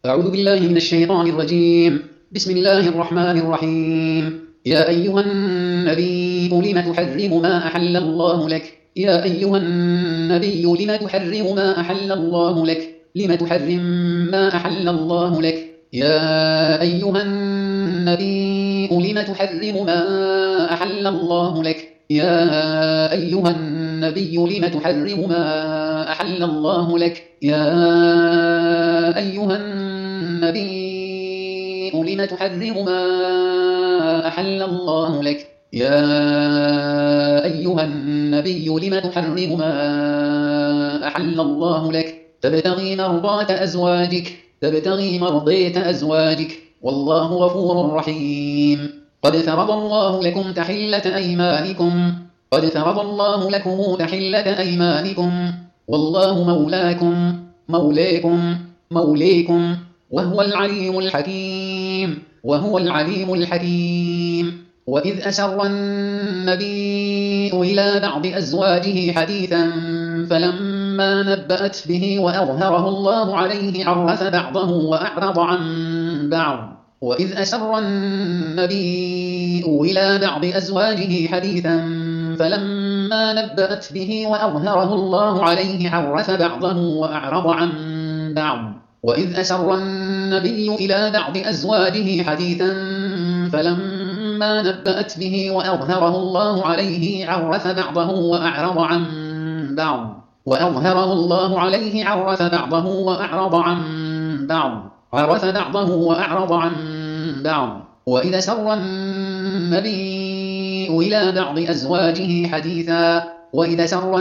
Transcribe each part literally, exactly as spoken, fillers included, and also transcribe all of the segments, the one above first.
أعوذ بالله من الشيطان الرجيم. بسم الله الرحمن الرحيم. يا أيها النبي لم تحرم ما أحل الله لك يا أيها النبي لم تحرم ما أحل الله لك لم تحرم ما أحل الله لك يا أيها النبي لم تحرم ما أحل الله لك يا أيها النبي لم تحرم ما أحل الله لك يا أيها النبي لم تحرم ما أحل الله لك يا أيها النبي لم تحرم ما أحل الله لك تبتغي مرضات أزواجك تبتغي مرضية أزواجك والله غفور رحيم. قد فرض الله لكم تحلة أيمانكم قد فرض الله لكم تحلة أيمانكم والله مولاكم مولاكم موليكم وهو العليم الحكيم وهو العليم الحكيم. وإذ أسر النبي إلى بعض أزواجه حديثا فلما نبأت به وأظهره الله عليه عرف بعضه وأعرض عن بعض وإذ أسر النبي إلى بعض أزواجه حديثا فلما نبأت به وأظهره الله عليه عرف بعضه وأعرض عن بعض وإذ أسر النبي إلى بعض أزواجه حديثا فلما نبأت به وأظهره الله عليه عرف بعضه وأعرض عن بعض وأظهره الله عليه عرف بعضه وأعرض عن بعض عرف بعضه وأعرض عن بعض. وإذا سر النبي إلى بعض أزواجه حديثا وإذا سر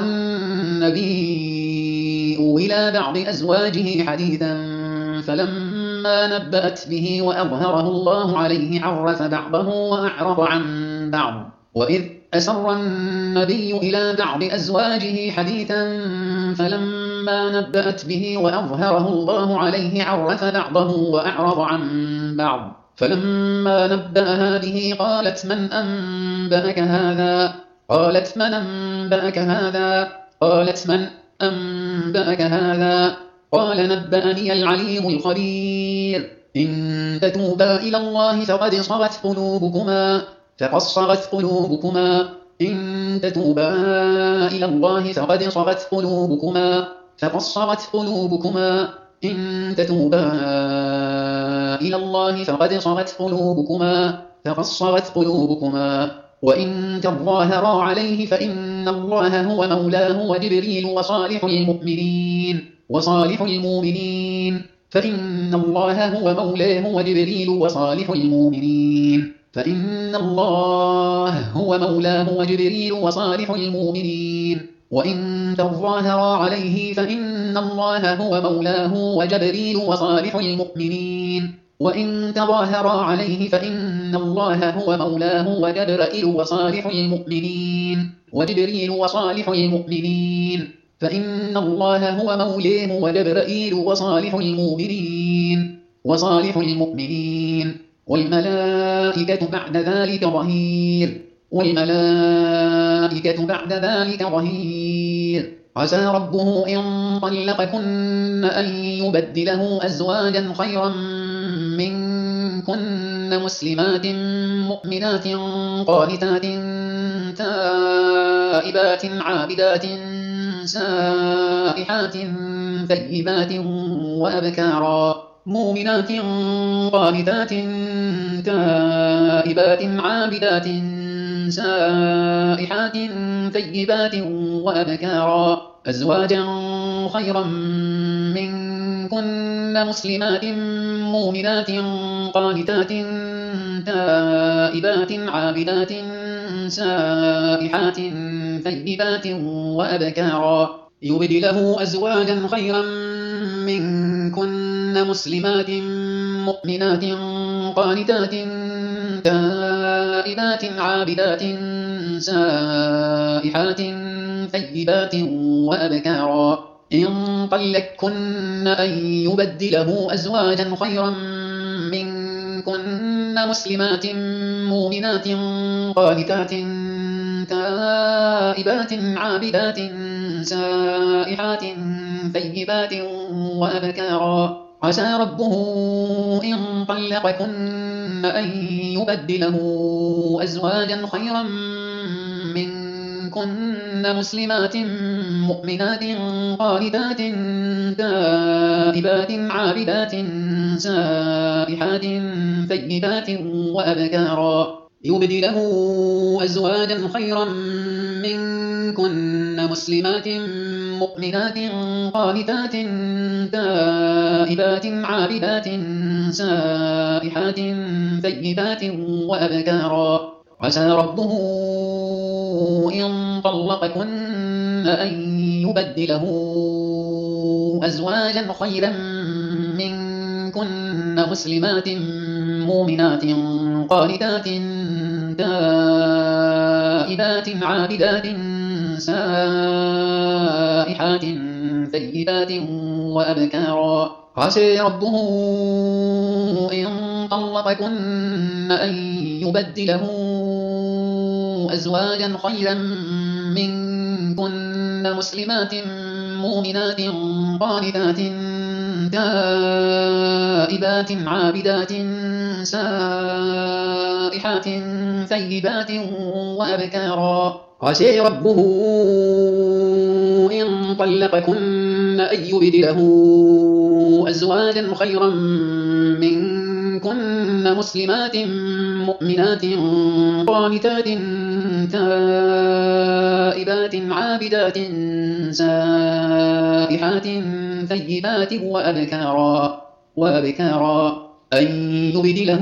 النبي إلى بعض أزواجه حديثا فلما نبأت به وأظهره الله عليه عرف بعضه وأعرض عن بعض. وإذ أسر النبي إلى بعض أزواجه حديثا فلما نبأت به وأظهره الله عليه عرف بعضه وأعرض عن بعض فلما نبأها به قالت من أنبأك هذا قالت من أنبأك هذا قالت من أنبأك هذا قال نبأني العليم الخبير. إن تتوبا إلى الله فقد صغت قلوبكما فقد صغت قلوبكما إن تتوبا إلى الله فقد صغت قلوبكما فقد صغت قلوبكما إن تتوبا إلى الله فقد صغت قلوبكما فقد صغت قلوبكما وإن تظاهرا عليه فإن الله هو مولاه وجبريل وصالح المؤمنين وصالح المؤمنين فإن الله هو مولاه وجبريل وصالح المؤمنين فإن الله هو مولاه وجبريل وصالح المؤمنين وإن تظاهرا عليه فإن الله هو مولاه وجبريل وصالح المؤمنين وإن تظاهرا عليه فإن الله هو مولاه وجبريل وصالح المؤمنين وجبريل وصالح المؤمنين فإن الله هو مولاه وجبريل وصالح المؤمنين وصالح المؤمنين والملائكة بعد ذلك ظهير والملائكة بعد ذلك ظهير. عسى ربه إن طلقكن أن يبدله أزواجا خيرا منكن مسلمات مؤمنات قانتات تائبات عابدات سائحات ثيبات وأبكارا مؤمنات قانتات تائبات عابدات سائحات ثيبات وأبكارا أزواجا خيرا منكن مسلمات مؤمنات قانتات تائبات عابدات سائحات ثيبات وأبكارا يبدله أزواجا خيرا منكن مسلمات مؤمنات قانتات تائبات عابدات سائحات ثيبات وأبكارا إن طلقكن أن يبدله أزواجا خيرا منكن مسلمات مؤمنات قانتات تائبات عابدات سائحات ثيبات وأبكارا عسى ربه إن طلقكن أن يبدله أزواجا خيرا منكن مسلمات مؤمنات قانتات تائبات عابدات سائحات ثيبات وأبكارا يبدله أزواجا خيرا منكن مسلمات مؤمنات قانتات تائبات عابدات سائحات ثيبات وأبكارا عسى ربه إن طلقكن أن يبدله أزواجا خيرا منكن مسلمات مؤمنات قانتات تائبات عابدات سائحات ثيبات وأبكارا عسى ربه إن طلقكن أن يبدله أزواجا خيرا منكن مسلمات مؤمنات قانتات تائبات عابدات سائحات ثيبات وأبكارا عسى ربه إن طلقكن أن يبدله أزواجا خيرا منكن مسلمات مؤمنات قانتات تائبات عابدات سائحات ثيبات وأبكارا وأبكارا أن يبدله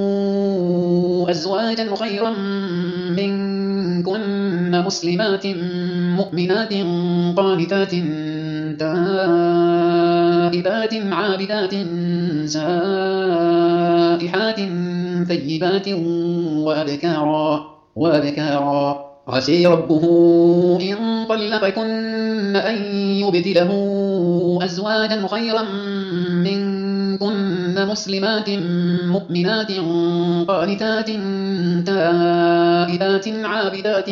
أزواجا خيرا منكن مسلمات مؤمنات قانتات تائبات عابدات سائحات ثيبات وأبكارا وأبكارا عسى ربه إن طلقكن أن يبدله أزواجا خيرا منكن مسلمات مؤمنات قانتات تائبات عابدات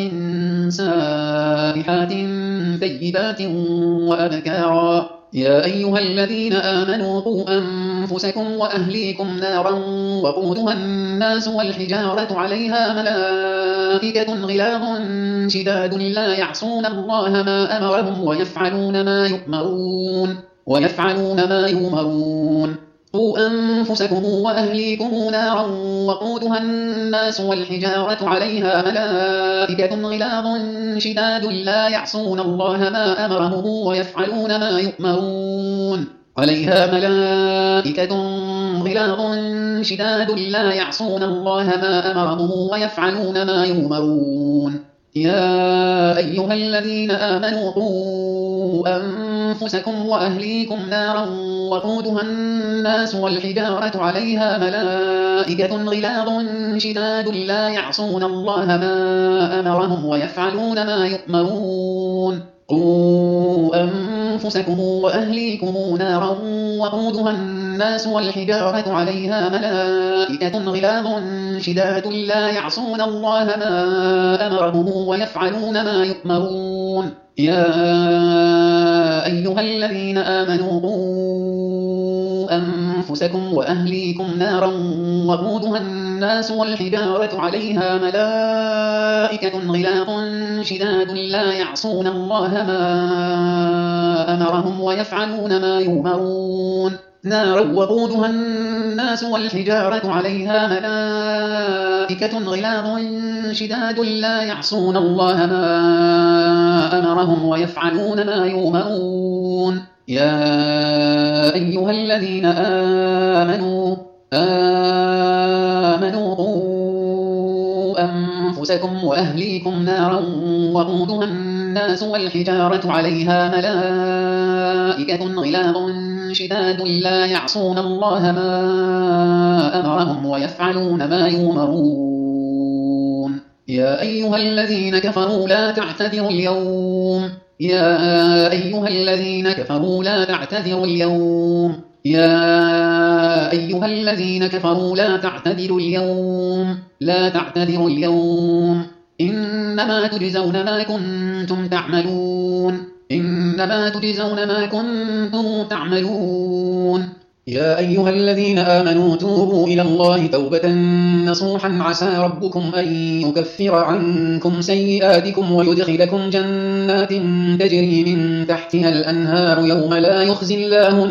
سائحات ثيبات وأبكارا يا أيها الذين آمنوا قوا أنفسكم وأهليكم نارا وقودها الناس والحجارة عليها ملائكة غلاظ شداد لا يعصون الله ما أمرهم ويفعلون ما يؤمرون ويفعلون ما يؤمرون قوا أنفسكم وأهليكم نارا وقودها الناس والحجارة عليها ملائكة غلاظ شداد لا يعصون الله ما أمرهم ويفعلون ما يؤمرون عليها ملائكة غلاظ شداد لا يعصون الله ما أمرهم ويفعلون ما يؤمرون يا أيها الذين آمنوا قوا أنفسكم وأهليكم نارا وقودها الناس والحجارة عليها ملائكة غلاظ شداد لا يعصون الله ما أمرهم ويفعلون ما يؤمرون قوا أنفسكم وأهليكم نارا وقودها الناس والحجارة عليها ملائكة غلاظ شداد لا يعصون الله ما أمرهم ويفعلون ما يؤمرون يا أيها الذين آمنوا قوا أنفسكم وأهليكم نارا وقودها الناس والحجارة عليها ملائكة غلاظ شداد لا يعصون الله ما أمرهم ويفعلون ما يؤمرون نارا وقودها الناس والحجارة عليها ملائكة غلاظ شداد لا يعصون الله ما أمرهم ويفعلون ما يؤمرون يا أيها الذين آمنوا آمنوا قوا أنفسكم وأهليكم نارا وقودها الناس والحجارة عليها ملائكة غلاظ شداد لا يعصون الله ما أمرهم ويفعلون ما يؤمرون يا أيها الذين كفروا لا تعتذروا اليوم يا أيها الذين كفروا لا تعتذروا اليوم يا أيها الذين كفروا لا تعتذروا اليوم لا تعتذروا اليوم إنما تجزون ما كنتم تعملون إنما تجزون ما كنتم تعملون يا أيها الذين آمنوا توبوا إلى الله توبة نصوحا عسى ربكم أن يكفر عنكم سيئاتكم ويدخلكم جنات تجري من تحتها الأنهار يوم لا يخزي الله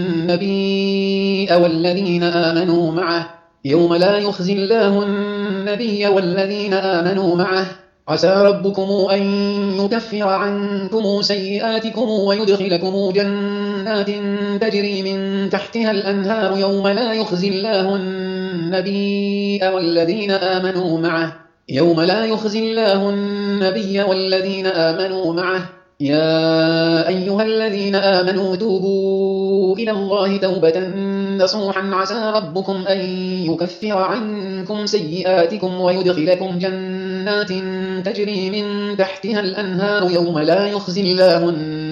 النبي والذين آمنوا معه يوم لا يخزي الله النبي والذين آمنوا معه عسى ربكم أن يكفر عنكم سيئاتكم ويدخلكم جنات تجري من تحتها الأنهار يوم لا يخزي الله النبي والذين آمنوا معه يوم لا يخزي الله النبي والذين آمنوا معه يا أيها الذين آمنوا توبوا إلى الله توبة نصوحا عسى ربكم أن يكفر عنكم سيئاتكم ويدخلكم جنات تجري من تحتها الأنهار يوم لا يخزي الله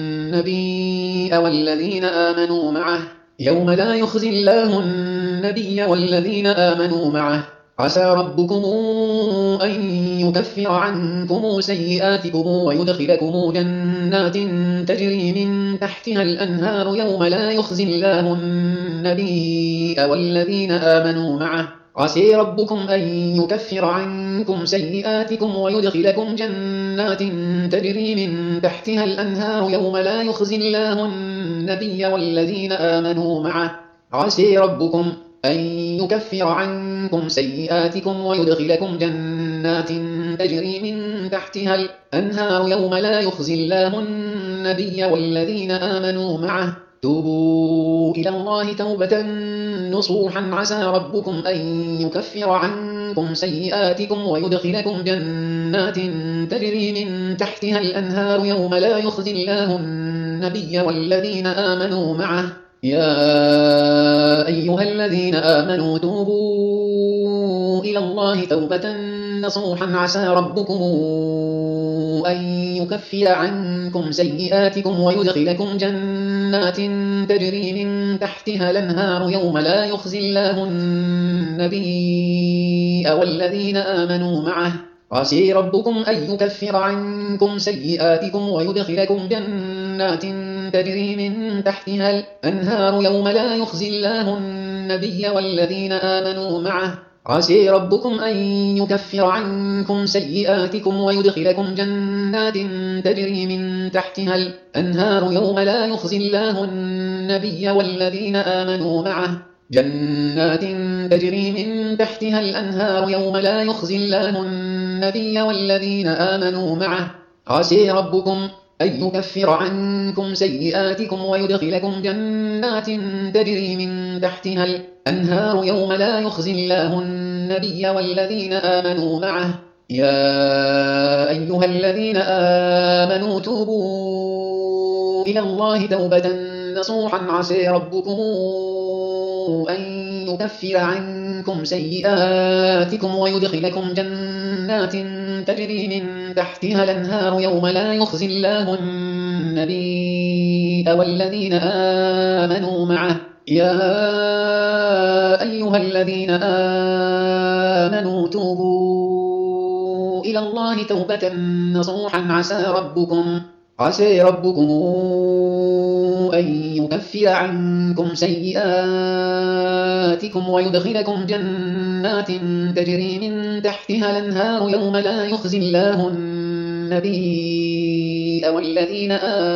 النبي والذين آمنوا معه يوم لا يخزي الله النبي والذين آمنوا معه عسى ربكم أن يكفر عنكم سيئاتكم ويدخلكم جنات تجري من تحتها الأنهار يوم لا يخزي الله النبي والذين آمنوا معه عسى ربكم أن يكفر عنكم سيئاتكم ويدخلكم جنات تجري من تحتها الأنهار يوم لا يخزي الله النبي والذين آمنوا معه عسى ربكم أن يكفر عنكم سيئاتكم ويدخلكم جنات تجري من تحتها الأنهار يوم لا يخزي الله النبي والذين آمنوا معه توبوا إلى الله توبة نصوحا عسى ربكم أن يكفر عنكم سيئاتكم ويدخلكم جنات تجري من تحتها الأنهار يوم لا يخزي الله النبي والذين آمنوا معه يا أيها الذين آمنوا توبوا إلى الله توبة نصوحا عسى ربكم أن يكفر عنكم سيئاتكم ويدخلكم جنات تجري من تحتها الأنهار يوم لا يخزي الله النبي والذين آمنوا معه عسى ربكم أن يكفر عنكم سيئاتكم ويدخلكم جنات تجري من تحتها الأنهار يوم لا يخزي الله النبي والذين آمنوا معه عسى ربكم أن يكفر عنكم سيئاتكم ويدخلكم جنات تجري من تحتها الأنهار يوم لا يخزي الله النبي والذين آمنوا معه جنات تجري من تحتها الأنهار يوم لا يخزي الله النبي والذين آمنوا معه عسى ربكم أن يكفر عنكم سيئاتكم ويدخلكم جنات تجري من تحتها الأنهار يوم لا يخزي الله النبي والذين آمنوا معه يا أيها الذين آمنوا توبوا إلى الله توبة نصوحا عسى ربكم أن يكفر عنكم سيئاتكم ويدخلكم جنات تجري من تحتها الأنهار يوم لا يخزي الله النبي والذين آمنوا معه يا أيها الذين آمنوا توبوا إلى الله توبة نصوحا عسى ربكم عسى ربكم أن يكفر عنكم سيئاتكم ويدخلكم جنات تجري من تحتها الأنهار يوم لا يخزي الله النبي والذين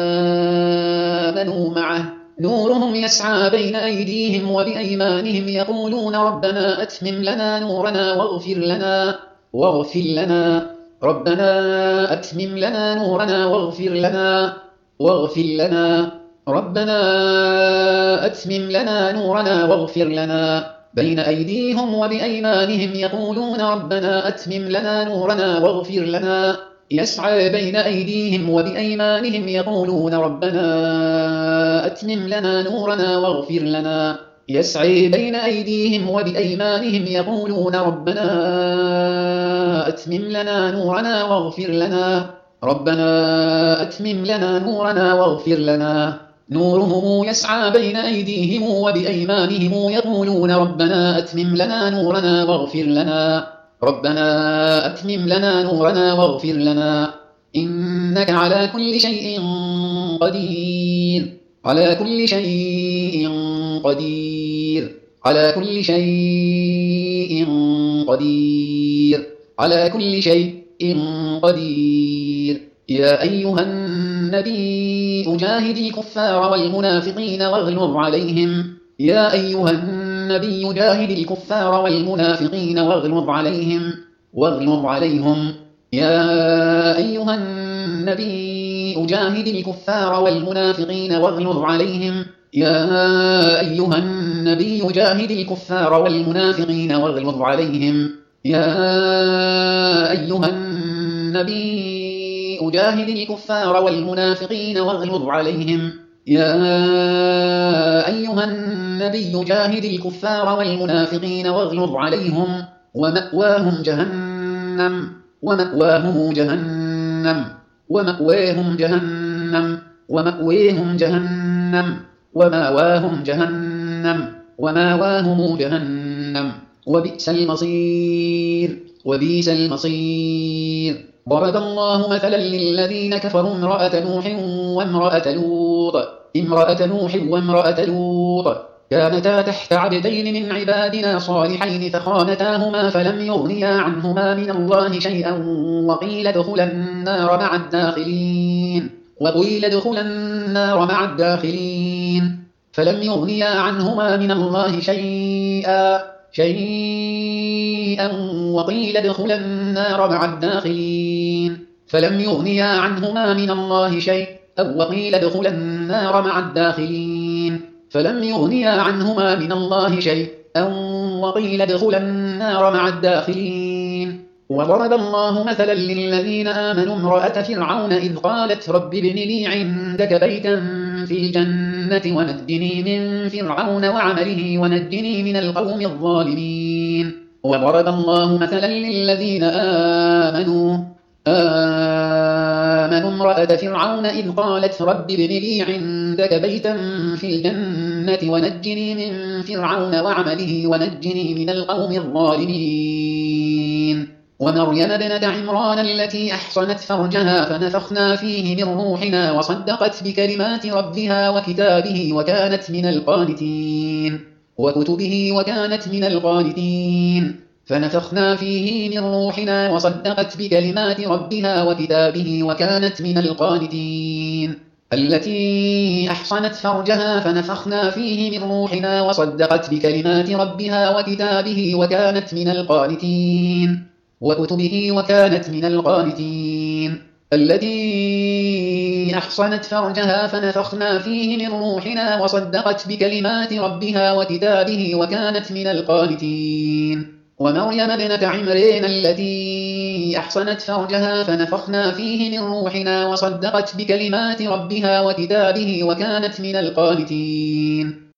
آمنوا معه نورهم يسعى بين أيديهم وبأيمانهم يقولون ربنا أتمم لنا نورنا واغفر لنا واغفر لنا ربنا أتمم لنا نورنا واغفر لنا واغفر لنا ربنا أتمم لنا نورنا واغفر لنا بين أيديهم وبأيمانهم يقولون ربنا أتمم لنا نورنا واغفر لنا يسعى بين أيديهم وبأيمانهم يقولون ربنا أتمم لنا نورنا واغفر لنا يسعى بين أيديهم وبأيمانهم يقولون ربنا أتمم لنا نورنا واغفر لنا ربنا أتمم لنا نورنا واغفر لنا نورهم يسعى بين أيديهم وبأيمانهم يقولون ربنا أتمم لنا نورنا واغفر لنا ربنا أتمم لنا نورنا واغفر لنا إنك على كل شيء قدير على كل شيء قدير قدير على كل شيء قدير على كل شيء قدير يا أيها النبي جاهد الكفار والمنافقين واغلظ عليهم يا أيها النبي جاهد الكفار والمنافقين واغلظ عليهم واغلظ عليهم يا أيها النبي جاهد الكفار والمنافقين واغلظ عليهم يا أيها النبي جاهد الكفار والمنافقين واغلظ عليهم يا أيها النبي جاهد الكفار والمنافقين واغلظ عليهم يا أيها النبي جاهد الكفار والمنافقين واغلظ عليهم ومأواهم جهنم ومأواهم جهنم ومأواهم جهنم ومأواهم جهنم ومأواهم جهنم ومأواهم جهنم وبئس المصير وبئس المصير ضرب الله مثلا للذين كفروا امرأة نوح وامرأة لوط امرأة نوح وامرأة لوط كانتا تحت عبدين من عبادنا صالحين فخانتاهما فلم يغنيا عنهما من الله شيئا وقيل ادخلا النار مع الداخلين وقيل ادخلا النار مع الداخلين فلم يغنيا عنهما من الله شيئا شيئا وقيل ادخلا النار مع الداخلين فلم يغنيا عنهما من الله شيئا وقيل ادخلا النار مع الداخلين فلم يغنيا عنهما من الله شيئا وقيل ادخلا النار مع الداخلين وضرب الله مثلا للذين آمنوا امرأة فرعون إذ قالت رب ابن لي عندك بيتا في الجنة ونجني من فرعون وعمله ونجني من القوم الظالمين وضرب الله مثلا للذين آمنوا آمنوا امرأة فرعون إذ قالت رب ابن لي عندك بيتا في الجنة ونجني من فرعون وعمله ونجني من القوم الظالمين ومريم ابنة عمران التي أحصنت فرجها فنفخنا فيه من روحنا وصدقت بكلمات ربها وكتابه وكانت من القانتين وكتبه وكانت من القانتين فنفخنا فيه من روحنا وصدقت بكلمات ربها وكتابه وكانت من القانتين التي أحصنت فرجها فنفخنا فيه من روحنا وصدقت بكلمات ربها وكتابه وكانت من القانتين وكتبه وكانت من القانتين التي أحصنت فرجها فنفخنا فيه من روحنا وصدقت بكلمات ربها وكتابه وكانت من القانتين ومريم ابنة عمران التي أحصنت فرجها فنفخنا فيه من روحنا وصدقت بكلمات ربها وكتابه وكانت من القانتين